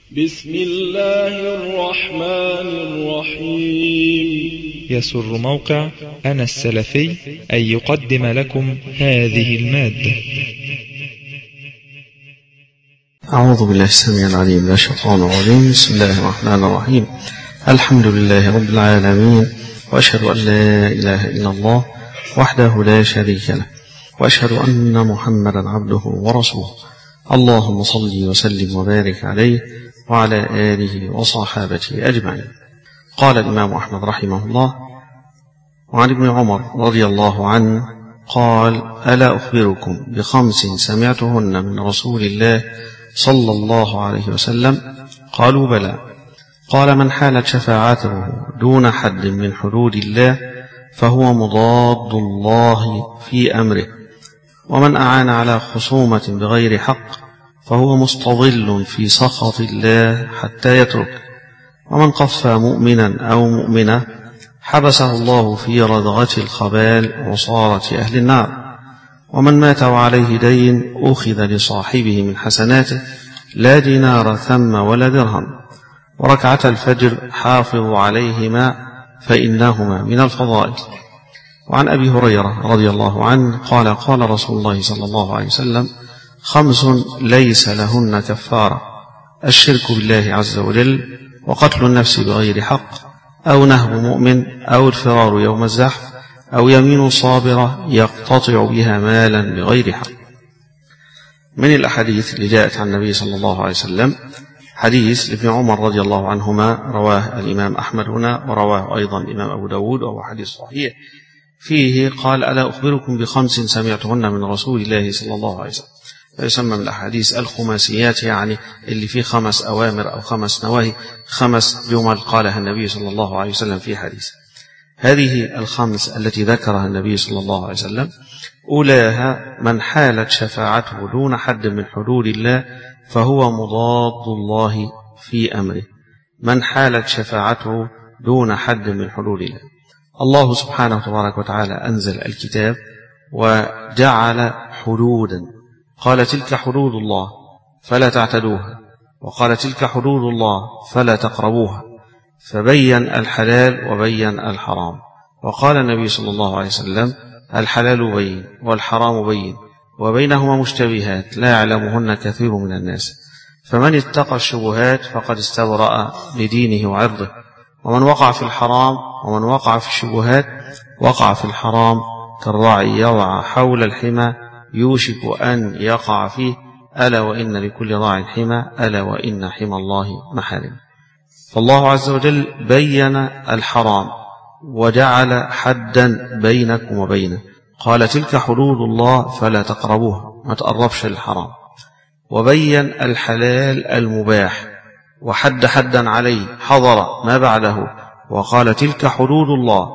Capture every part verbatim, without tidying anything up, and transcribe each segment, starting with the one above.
بسم الله الرحمن الرحيم. يسر موقع أنا السلفي أن يقدم لكم هذه المادة. أعوذ بالله السميع العليم من الشيطان الرجيم. بسم الله الرحمن الرحيم. الحمد لله رب العالمين، وأشهد أن لا إله إلا الله وحده لا شريك له، وأشهد أن محمدا عبده ورسوله. اللهم صل وسلم وبارك عليه وعلى آله وصحابته أجمعين. قال الإمام أحمد رحمه الله: وعن ابن عمر رضي الله عنه قال: ألا أخبركم بخمس سمعتهن من رسول الله صلى الله عليه وسلم؟ قالوا: بلى. قال: من حالت شفاعته دون حد من حدود الله فهو مضاد الله في أمره، ومن أعان على خصومة بغير حق فهو مستظل في سخط الله حتى يترك، ومن قف مؤمنا أو مؤمنة حبسه الله في ردغة الخبال عصارة أهل النار، ومن مات وعليه دين أخذ لصاحبه من حسناته لا دينار ثم ولا درهم، وركعة الفجر حافظوا عليهما فإنهما من الفضائل. وعن أبي هريرة رضي الله عنه قال: قال رسول الله صلى الله عليه وسلم: خمس ليس لهن كفارة: الشرك بالله عز وجل، وقتل النفس بغير حق، أو نهب مؤمن، أو الفرار يوم الزحف، أو يمين صابرة يقتطع بها مالا بغير حق. من الأحاديث اللي جاءت عن النبي صلى الله عليه وسلم حديث لابن عمر رضي الله عنهما، رواه الإمام أحمد هنا، ورواه أيضا الإمام أبو داود، وهو حديث صحيح. فيه قال: ألا أخبركم بخمس سمعتهن من رسول الله صلى الله عليه وسلم. يسمى من الأحاديث الخماسيات، يعني اللي فيه خمس أوامر أو خمس نواهي، خمس جمل قالها النبي صلى الله عليه وسلم في حديث. هذه الخمس التي ذكرها النبي صلى الله عليه وسلم أولاها: من حالت شفاعته دون حد من حدود الله فهو مضاد الله في أمره. من حالت شفاعته دون حد من حدود الله. الله سبحانه تبارك وتعالى أنزل الكتاب وجعل حدودا، قال: تلك حدود الله فلا تعتدوها، وقال: تلك حدود الله فلا تقربوها، فبين الحلال وبين الحرام. وقال النبي صلى الله عليه وسلم: الحلال بين والحرام بين وبينهما مشتبهات لا يعلمهن كثير من الناس، فمن اتقى الشبهات فقد استبرأ لدينه وعرضه، ومن وقع في الحرام ومن وقع في الشبهات وقع في الحرام كالراعي يرعى حول الحمى يوشك أن يقع فيه، ألا وإن لكل راع حمى، ألا وإن حمى الله محارم. فالله عز وجل بين الحرام وجعل حدا بينكم وبينه، قال: تلك حدود الله فلا تقربوها، ما تقربش الحرام. وبين الحلال المباح وحد حدا عليه، حضر ما بعده، وقال: تلك حدود الله،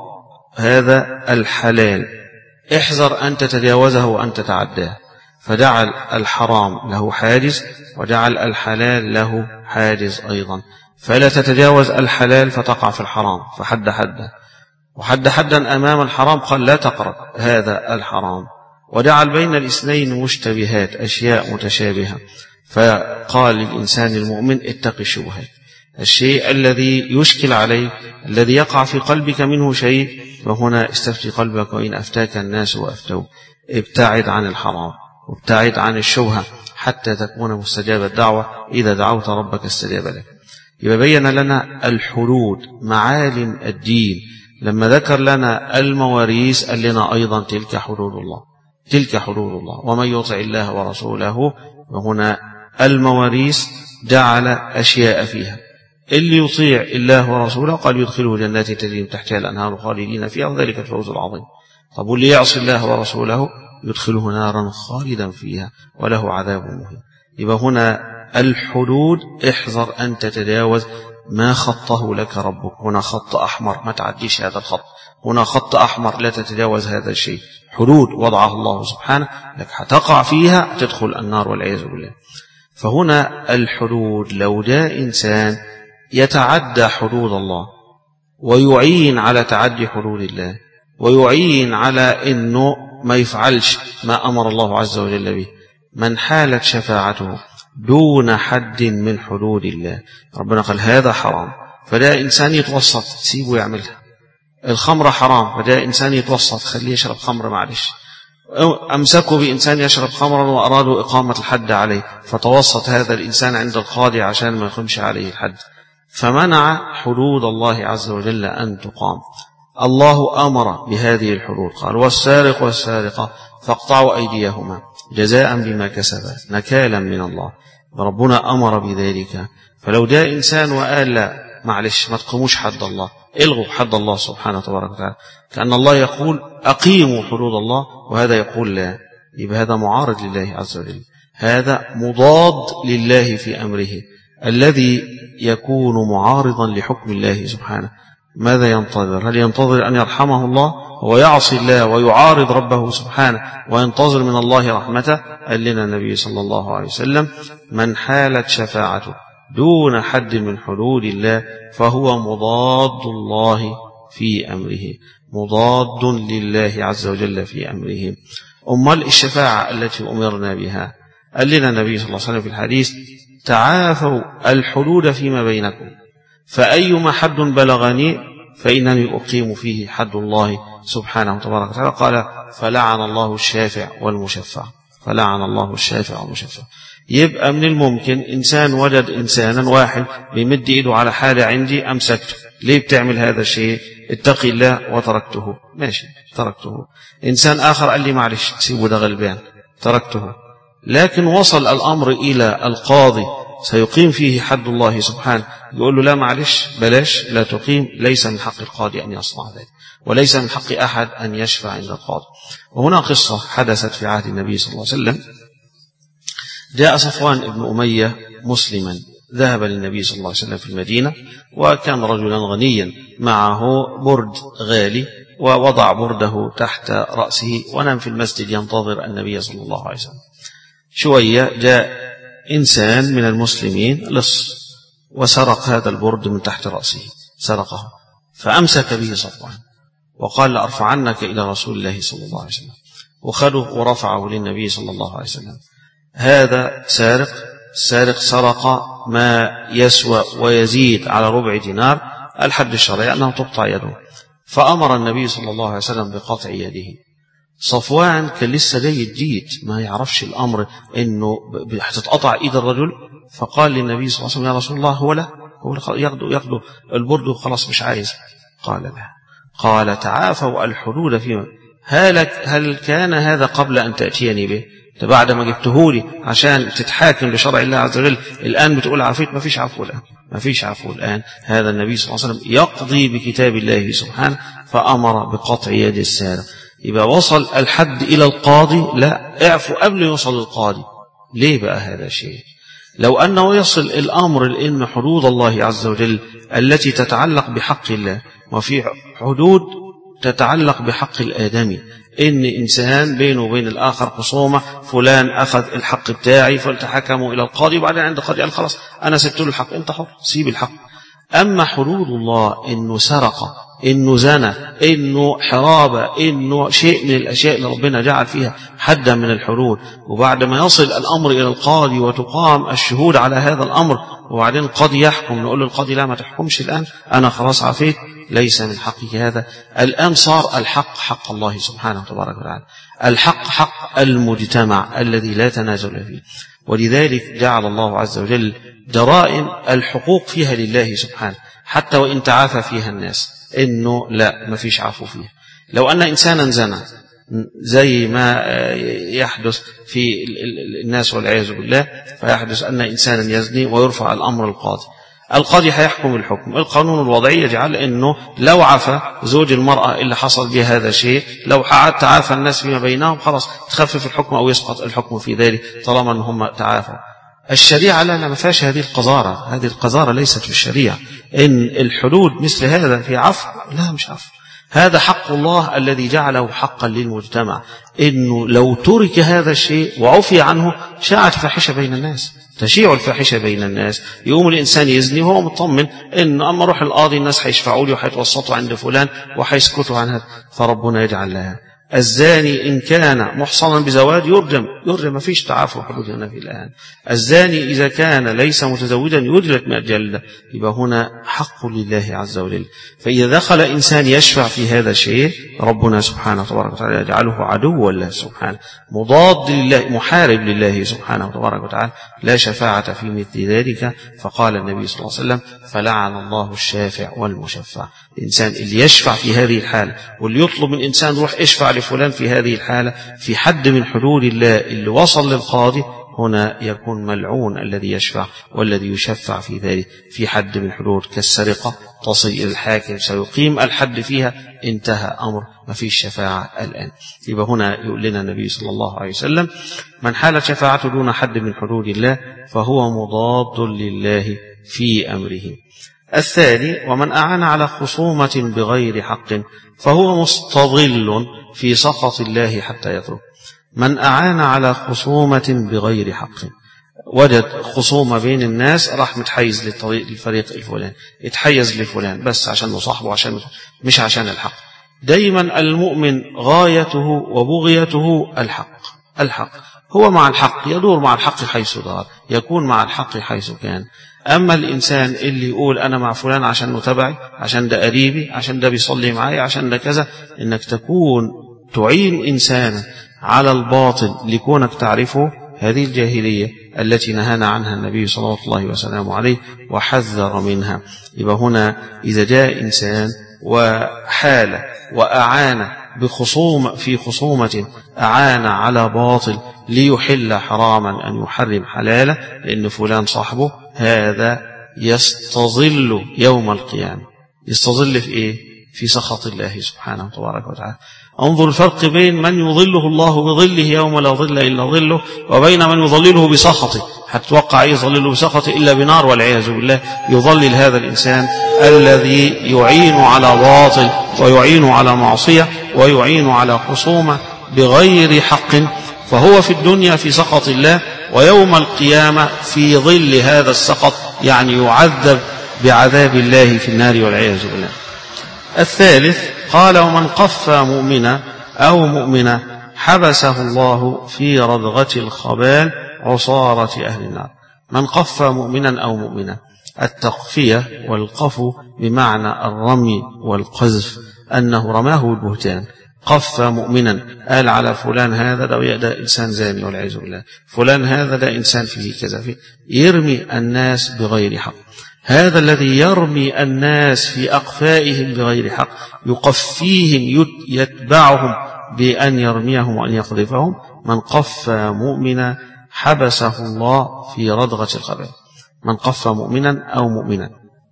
هذا الحلال احذر أن تتجاوزه وأن تتعداه، فجعل الحرام له حاجز وجعل الحلال له حاجز أيضا، فلا تتجاوز الحلال فتقع في الحرام، فحد حدا، وحد حدا أمام الحرام، قال: لا تقرب هذا الحرام. وجعل بين الاثنين مشتبهات، أشياء متشابهة، فقال للإنسان المؤمن: اتق الشبهات، الشيء الذي يشكل عليك، الذي يقع في قلبك منه شيء، وهنا استفتي قلبك وإن أفتاك الناس وأفتوك. ابتعد عن الحرام وابتعد عن الشبهة حتى تكون مستجاب الدعوة، إذا دعوت ربك استجاب لك. يبقى بين لنا الحدود، معالم الدين. لما ذكر لنا المواريث قال لنا أيضا: تلك حدود الله، تلك حدود الله، ومن يطع الله ورسوله. وهنا المواريث جعل أشياء فيها، اللي يطيع الله ورسوله قال: يدخله جنات تجري من تحتها الأنهار خالدين فيها، وذلك الفوز العظيم. طب واللي يعصي الله ورسوله يدخله نارا خالدا فيها وله عذاب مهين. يبقى هنا الحدود احذر أن تتجاوز ما خطه لك ربك. هنا خط أحمر، ما تعديش هذا الخط. هنا خط أحمر، لا تتجاوز هذا الشيء. حدود وضعها الله سبحانه لك، هتقع فيها تدخل النار والعياذ بالله. فهنا الحدود، لو جاء إنسان يتعدى حدود الله ويعين على تعدي حدود الله ويعين على أنه ما يفعلش ما أمر الله عز وجل به، من حالت شفاعته دون حد من حدود الله. ربنا قال هذا حرام، فده إنسان يتوسط سيبه يعملها. الخمر حرام، فده إنسان يتوسط خليه يشرب خمر معلش. أمسكوا بإنسان يشرب خمرا وأرادوا إقامة الحد عليه، فتوسط هذا الإنسان عند القاضي عشان ما يقيمش عليه الحد، فمنع حدود الله عز وجل أن تقام. الله أمر بهذه الحدود، قال والسارق والسارقة فاقطعوا أيديهما جزاء بما كسبا نكالا من الله. ربنا أمر بذلك. فلو جاء إنسان وقال لا معلش ما تقيموش حد الله، الغوا حد الله سبحانه وتبارك وتعالى، كأن الله يقول أقيموا حدود الله وهذا يقول لا، يبقى هذا معارض لله عز وجل، هذا مضاد لله في أمره. الذي يكون معارضا لحكم الله سبحانه ماذا ينتظر؟ هل ينتظر أن يرحمه الله؟ هو يعصي الله ويعارض ربه سبحانه وينتظر من الله رحمته. قال لنا النبي صلى الله عليه وسلم من حالت شفاعته دون حد من حدود الله فهو مضاد الله في أمره، مضاد لله عز وجل في أمره. أمال الشفاعة التي أمرنا بها؟ قال لنا النبي صلى الله عليه وسلم في الحديث تعافوا الحدود فيما بينكم، فأيما حد بلغني فإنني أقيم فيه حد الله سبحانه وتبارك وتعالى. قال فلعن الله الشافع والمشفع، فلعن الله الشافع والمشفع. يبقى من الممكن إنسان وجد إنسانا واحد بيمد إيده على حالة عندي أمسكته، ليه بتعمل هذا الشيء؟ اتقي الله وتركته، ماشي تركته. إنسان آخر قال لي معلش سيبه ده غلبان، تركته. لكن وصل الأمر إلى القاضي سيقيم فيه حد الله سبحانه، يقول له لا معلش بلاش لا تقيم، ليس من حق القاضي أن يصنع ذلك، وليس من حق أحد أن يشفع عند القاضي. وهنا قصة حدثت في عهد النبي صلى الله عليه وسلم. جاء صفوان بن أمية مسلما، ذهب للنبي صلى الله عليه وسلم في المدينة، وكان رجلا غنيا معه برد غالي، ووضع برده تحت رأسه ونام في المسجد ينتظر النبي صلى الله عليه وسلم. شوية جاء إنسان من المسلمين لص وسرق هذا البرد من تحت رأسه، سرقه، فأمسك به صفوان وقال لأرفعنك إلى رسول الله صلى الله عليه وسلم، وخده ورفعه للنبي صلى الله عليه وسلم. هذا سارق، السارق سرق ما يسوى ويزيد على ربع دينار، الحد الشرعي أنه تقطع يده، فأمر النبي صلى الله عليه وسلم بقطع يده. صفوان كان لسه جاي جديد ما يعرفش الأمر إنه هتتقطع إيد الرجل، فقال للنبي صلى الله عليه وسلم يا رسول الله هو لا هو ياخدوا ياخدوا البرد وخلاص مش عايز. قال لا. قال تعافوا الحدود فيما هل هل كان هذا قبل أن تأتيني به؟ بعد ما جبتهولي عشان تتحاكم لشرع الله عز وجل الآن بتقول عفيت؟ ما فيش عفو الآن، ما فيش عفو الآن. هذا النبي صلى الله عليه وسلم يقضي بكتاب الله سبحانه، فأمر بقطع يد السارق. يبقى وصل الحد إلى القاضي، لا اعفوا قبل يوصل القاضي. ليه بقى هذا الشيء؟ لو أنه يصل الأمر لأن حدود الله عز وجل التي تتعلق بحق الله، وفي حدود تتعلق بحق الآدمي، إن إنسان بينه وبين الآخر خصومة، فلان أخذ الحق بتاعي فالتحكموا إلى القاضي، وبعدين عند القاضي قال خلاص أنا سبت له الحق، أنت حر سيب الحق. أما حدود الله إنه سرق، إنه زنى، إنه حرابة، إنه شيء من الأشياء اللي ربنا جعل فيها حدا من الحدود، وبعد ما يصل الأمر إلى القاضي وتقام الشهود على هذا الأمر وبعدين القاضي يحكم، نقول للقاضي لا ما تحكمش الآن أنا خلاص عفيت، ليس من حقك هذا. الآن صار الحق حق الله سبحانه وتبارك وتعالى، الحق حق المجتمع الذي لا تنازل فيه. ولذلك جعل الله عز وجل جرائم الحقوق فيها لله سبحانه، حتى وإن تعافى فيها الناس إنه لا ما فيش عفو فيها. لو أن إنسانا زنى زي ما يحدث في الناس والعياذ بالله، فيحدث أن إنسانا يزني ويرفع الأمر القاضي، القاضي هيحكم الحكم. القانون الوضعي يجعل أنه لو عفى زوج المرأة اللي حصل بها هذا الشيء، لو تعافى الناس فيما بينهم خلاص تخفف الحكم أو يسقط الحكم في ذلك طالما أنهم تعافوا. الشريعة لا ما فيهاش هذه القذارة، هذه القذارة ليست في الشريعة. إن الحدود مثل هذا في عفو، لا مش عفو، هذا حق الله الذي جعله حقا للمجتمع. إنه لو ترك هذا الشيء وعفي عنه شاعت فاحشة بين الناس، تشيع الفاحشة بين الناس، يقوم الإنسان يزني وهو مطمن إن أما روح القاضي الناس هيشفعوا لي وهيتوسطوا عند فلان وهيسكتوا عن هذا، فربنا يجعل لها الزاني إن كان محصنا بزواج يرجم يرجم، ما فيش تعافر حدود هنا في الآن. الزاني إذا كان ليس متزوجا يدرك مئة جلدة. يبقى هنا حق لله عز وجل. فإذا دخل إنسان يشفع في هذا الشيء ربنا سبحانه وتبارك وتعالى يجعله عدو الله سبحانه، مضاد لله، محارب لله سبحانه وتبارك وتعالى، لا شفاعة في مثل ذلك. فقال النبي صلى الله عليه وسلم فلعن الله الشافع والمشفع. الإنسان اللي يشفع في هذه الحالة واللي يطلب من إنسان روح اشفع لفلان في هذه الحالة في حد من حدود الله اللي وصل للقاضي، هنا يكون ملعون الذي يشفع والذي يشفع في ذلك في حد من حدود كالسرقة تصل إلى الحاكم سيقيم الحد فيها، انتهى أمر، ما فيش شفاعة الآن. يبقى هنا يقول لنا النبي صلى الله عليه وسلم من حالت شفاعته دون حد من حدود الله فهو مضاد لله في أمره. الثاني ومن أعان على خصومة بغير حق فهو مستظل في سخط الله حتى يترك. من أعان على خصومة بغير حق، وجد خصومة بين الناس راح متحيز للطريق الفريق الفلاني، يتحيز لفلان بس عشان صاحبه، عشان مش عشان الحق. دايما المؤمن غايته وبغيته الحق، الحق هو مع الحق، يدور مع الحق حيث دار، يكون مع الحق حيث كان. أما الإنسان اللي يقول أنا مع فلان عشان متابعي، عشان ده قريبي، عشان ده بيصلي معي، عشان ده كذا، إنك تكون تعين إنسانا على الباطل لكونك تعرفه، هذه الجاهلية التي نهانا عنها النبي صلى الله عليه وسلم عليه وحذر منها. يبقى هنا إذا جاء إنسان وحال وأعان بخصوم في خصومة، أعان على باطل ليحل حراما أن يحرم حلالا لأن فلان صاحبه، هذا يستظل يوم القيامة. يستظل في إيه؟ في سخط الله سبحانه وتبارك وتعالى. انظر الفرق بين من يظله الله بظله يوم لا ظل إلا ظله وبين من يظلله بسخطه. هتوقع يظلله بسخطه إلا بنار والعياذ بالله. يظلل هذا الإنسان الذي يعين على باطل ويعين على معصية ويعين على خصومة بغير حق، فهو في الدنيا في سخط الله، ويوم القيامة في ظل هذا السخط، يعني يعذب بعذاب الله في النار والعياذ بالله. الثالث قال ومن قفى مؤمنا أو مؤمنة حبسه الله في ردغة الخبال عصارة أهل النار. من قفى مؤمنا أو مؤمنة، التقفية والقفو بمعنى الرمي والقذف، أنه رماه البهتان. قفى مؤمنا، قال على فلان هذا ده, ده إنسان زاني والعياذ بالله، فلان هذا ده إنسان فيه كذا فيه، يرمي الناس بغير حق. هذا الذي يرمي الناس في أقفائهم بغير حق يقفيهم، يتبعهم بأن يرميهم وأن يقذفهم. من قفى مؤمنا حبسه الله في ردغة الخبال. من قفى مؤمنا أو مؤمنا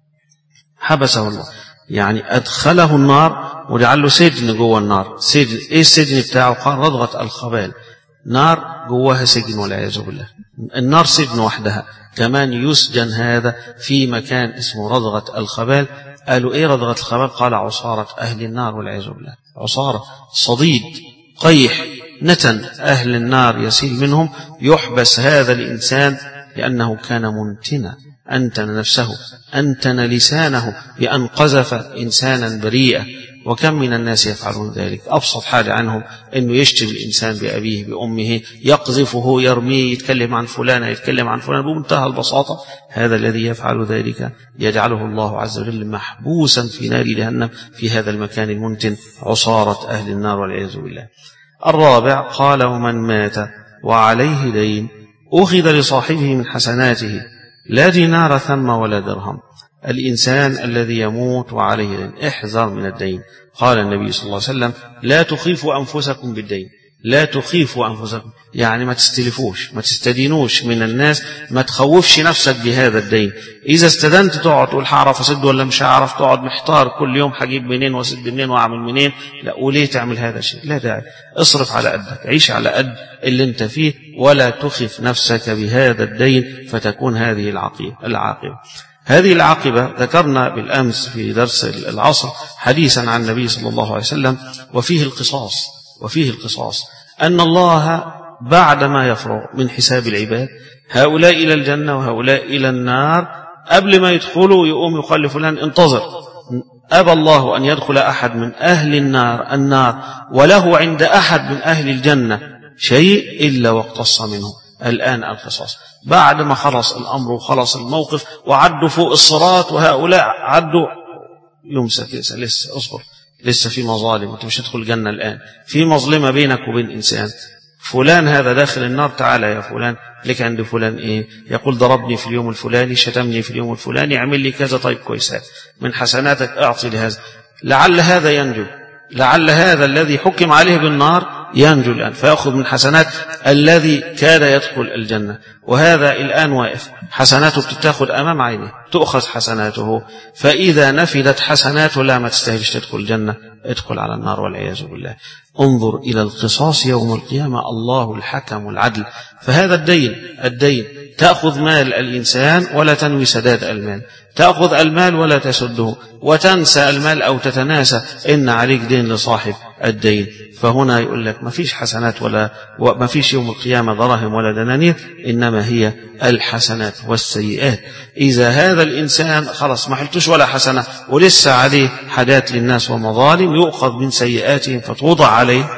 حبسه الله، يعني أدخله النار وجعل له سجن جوه النار. سجن إيه السجن بتاعه؟ قال ردغة الخبال، نار جواها سجن والعياذ بالله. النار سجن وحدها، كمان يسجن هذا في مكان اسمه ردغة الخبال. قالوا إيه ردغة الخبال؟ قال عصارة أهل النار والعياذ بالله. عصارة، صديد، قيح، نتن أهل النار يسيل منهم. يحبس هذا الإنسان لأنه كان منتنا، أنتن نفسه، أنتن لسانه بأن قذف إنسانا بريئا. وكم من الناس يفعلون ذلك؟ أبسط حاجة عنهم أنه يشتم الإنسان بأبيه بأمه، يقذفه، يرميه، يتكلم عن فلان، يتكلم عن فلان بمنتهى البساطة. هذا الذي يفعل ذلك يجعله الله عز وجل محبوسا في نار جهنم في هذا المكان المنتن، عصارة أهل النار والعياذ بالله. الرابع قال ومن مات وعليه دين أخذ لصاحبه من حسناته لا دينار ثم ولا درهم. الإنسان الذي يموت وعليه دين، احذر من الدين. قال النبي صلى الله عليه وسلم لا تخيفوا أنفسكم بالدين، لا تخيفوا أنفسكم، يعني ما تستلفوش، ما تستدينوش من الناس، ما تخوفش نفسك بهذا الدين. إذا استدنت تقعد تقول هعرف أسد ولا مش هعرف، تقعد محتار كل يوم هجيب منين واسد منين وأعمل منين. لا، وليه تعمل هذا الشيء؟ لا داعي. اصرف على قدك، عيش على قد اللي انت فيه، ولا تخف نفسك بهذا الدين فتكون هذه العاقبة. هذه العاقبة ذكرنا بالأمس في درس العصر حديثا عن النبي صلى الله عليه وسلم، وفيه القصاص، وفيه القصاص أن الله بعدما يفرغ من حساب العباد، هؤلاء إلى الجنة وهؤلاء إلى النار، قبل ما يدخلوا يقوم يقال لفلان انتظر، أبى الله أن يدخل أحد من أهل النار النار وله عند أحد من أهل الجنة شيء إلا واقتص منه. الآن القصاص بعد ما خلص الأمر وخلص الموقف وعدوا فوق الصراط، وهؤلاء عدوا يمسك لسه لسه اصبر، لسه في مظالم، انت مش هتدخل الجنة الآن، في مظلمة بينك وبين إنسان، فلان هذا داخل النار، تعالى يا فلان لك عند فلان ايه، يقول ضربني في اليوم الفلاني، شتمني في اليوم الفلاني، اعمل لي كذا، طيب كويسات من حسناتك اعطي لهذا، لعل هذا ينجو، لعل هذا الذي حكم عليه بالنار ينجو الآن فيأخذ من حسنات الذي كاد يدخل الجنة، وهذا الآن واقف حسناته بتتاخذ أمام عينه، تؤخذ حسناته، فإذا نفدت حسناته لا ما تستاهلش تدخل الجنة، ادخل على النار والعياذ بالله. انظر إلى القصاص يوم القيامة، الله الحكم العدل. فهذا الدين الدين تأخذ مال الإنسان ولا تنوي سداد المال، تأخذ المال ولا تسده، وتنسى المال أو تتناسى إن عليك دين لصاحب الدين. فهنا يقول لك ما فيش حسنات ولا ما فيش يوم القيامة دراهم ولا دنانير، إنما هي الحسنات والسيئات. إذا هذا الإنسان خلص ما حلتش ولا حسنة ولسه عليه حاجات للناس ومظالم، يؤخذ من سيئاتهم فتوضع عليه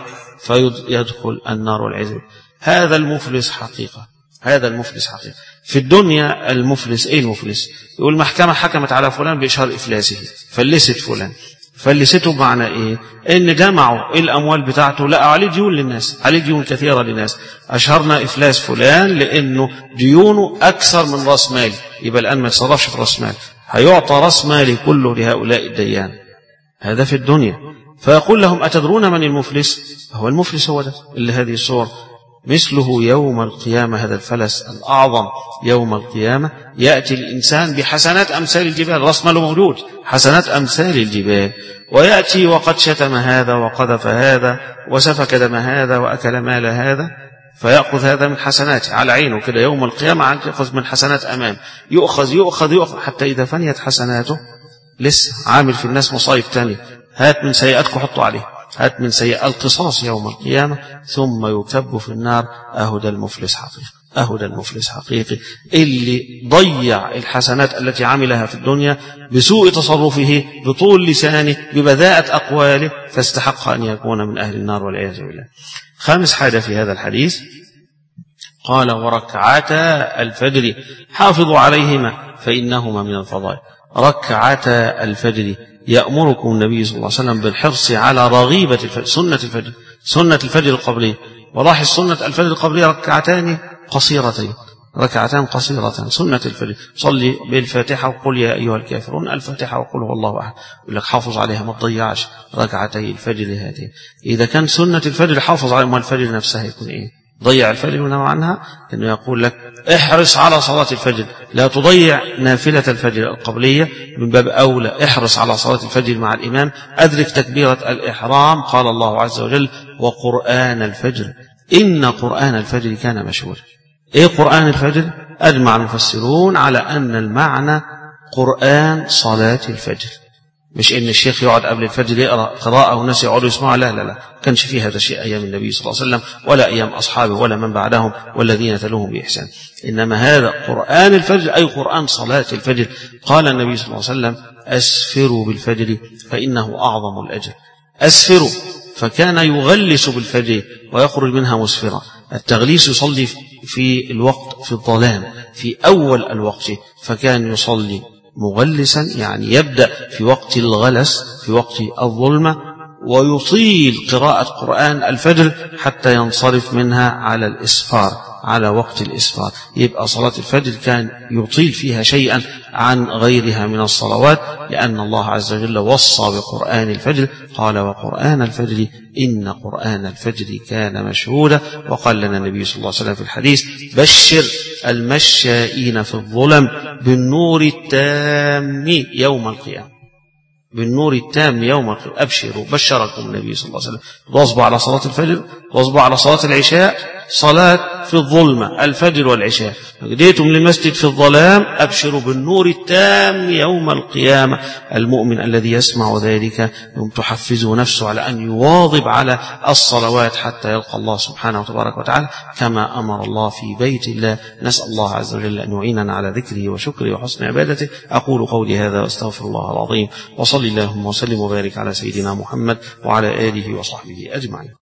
فيدخل النار والعياذ. هذا المفلس حقيقة، هذا المفلس حقيقة. في الدنيا المفلس ايه المفلس؟ يقول المحكمة حكمت على فلان بإشهار إفلاسه، فلست فلان، فلسته بمعنى ايه؟ ان جمعوا الاموال بتاعته، لا عليه ديون للناس، عليه ديون كثيرة للناس، اشهرنا افلاس فلان لانه ديونه اكثر من راس مالي، يبقى الان ما يتصرفش في راس مال، هيعطى راس مالي كله لهؤلاء الديان. هذا في الدنيا. فيقول لهم أتدرون من المفلس؟ هو المفلس هو ده اللي هذه الصور. مثله يوم القيامة، هذا الفلس الأعظم يوم القيامة، يأتي الإنسان بحسنات أمثال الجبال، رأس ماله موجود، حسنات أمثال الجبال، ويأتي وقد شتم هذا وقذف هذا وسفك دم هذا وأكل مال هذا، فيأخذ هذا من حسناته على عينه كده يوم القيامة، عن يأخذ من حسنات أمام، يؤخذ يؤخذ يؤخذ حتى إذا فنيت حسناته لسه عامل في الناس مصايب تاني، هات من سيئاتك وحطوا عليه، هات من سيئات القصاص يوم القيامة، ثم يكب في النار. أهدى المفلس حقيقي، أهدى المفلس حقيقي اللي ضيع الحسنات التي عملها في الدنيا بسوء تصرفه، بطول لسانه، ببذاءة أقواله، فاستحق أن يكون من أهل النار والعياذ بالله. خامس حاجة في هذا الحديث قال وركعتا الفجر حافظوا عليهما فإنهما من الفضائل. ركعتا الفجر، يأمركم النبي صلى الله عليه وسلم بالحرص على رغيبة الفجر، سنة الفجر، سنة الفجر القبلية. ولاحظ سنة الفجر القبلية ركعتان قصيرتين، ركعتان قصيرتان سنة الفجر. صلي بالفاتحة وقل يا أيها الكافرون، الفاتحة وقل هو الله أحد، يقول لك حافظ عليها ما تضيعش ركعتي الفجر هذه. إذا كان سنة الفجر حافظ عليها، ما الفجر نفسها يكون إيه؟ ضيع الفجر ونوى عنها، إنه يقول لك احرص على صلاة الفجر، لا تضيع نافلة الفجر القبلية، من باب أولى احرص على صلاة الفجر مع الإمام، أدرك تكبيرة الإحرام. قال الله عز وجل وقرآن الفجر إن قرآن الفجر كان مشهورا. إيه قرآن الفجر؟ أجمع المفسرون على أن المعنى قرآن صلاة الفجر، مش إن الشيخ يقعد قبل الفجر يقرأ قراءة والناس يقعدوا يسمعوا، لا لا لا، كانش فيه هذا الشيء أيام النبي صلى الله عليه وسلم ولا أيام أصحابه ولا من بعدهم والذين تلوهم بإحسان، إنما هذا قرآن الفجر أي قرآن صلاة الفجر. قال النبي صلى الله عليه وسلم أسفروا بالفجر فإنه أعظم الأجر. أسفروا، فكان يغلس بالفجر ويخرج منها مسفرا. التغليس يصلي في الوقت في الظلام في أول الوقت، فكان يصلي مغلسا، يعني يبدأ في وقت الغلس في وقت الظلمة، ويطيل قراءة قرآن الفجر حتى ينصرف منها على الإسفار، على وقت الإسفار. يبقى صلاة الفجر كان يطيل فيها شيئا عن غيرها من الصلوات، لأن الله عز وجل وصى بقرآن الفجر، قال وقرآن الفجر إن قرآن الفجر كان مشهودا. وقال لنا النبي صلى الله عليه وسلم في الحديث بشر المشائين في الظلم بالنور التام يوم القيامة، بالنور التام يوم القيامة. أبشروا، بشركم النبي صلى الله عليه وسلم، واصبوا على صلاة الفجر، واصبوا على صلاة العشاء، صلاة في الظلمة الفجر والعشاء، جئتم للمسجد في الظلام أبشروا بالنور التام يوم القيامة. المؤمن الذي يسمع ذلك يوم تحفزه نفسه على أن يواظب على الصلوات حتى يلقى الله سبحانه وتبارك وتعالى كما أمر الله في بيت الله. نسأل الله عز وجل أن يعيننا على ذكره وشكره وحسن عبادته. أقول قولي هذا واستغفر الله العظيم، وصلي اللهم وسلم وبارك على سيدنا محمد وعلى آله وصحبه أجمعين.